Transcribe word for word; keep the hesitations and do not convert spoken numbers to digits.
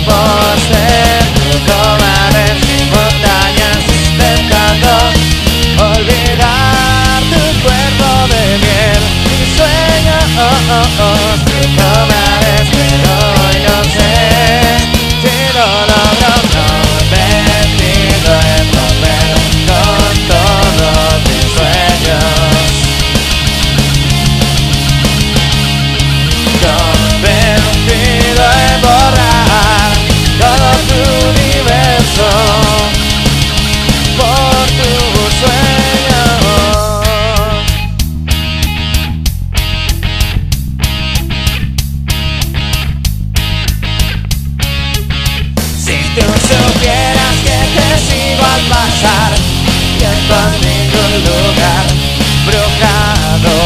por ser cobardes, montañas intentando olvidar tu cuerpo de miel y sueños, cobardes, pero hoy no sé si lo logro. No me pido en romper con todos mis sueños, convencido en borrar todo tu universo por tus sueños. Si tú supieras que te sigo al pasar, tiempo en ningún lugar, brujado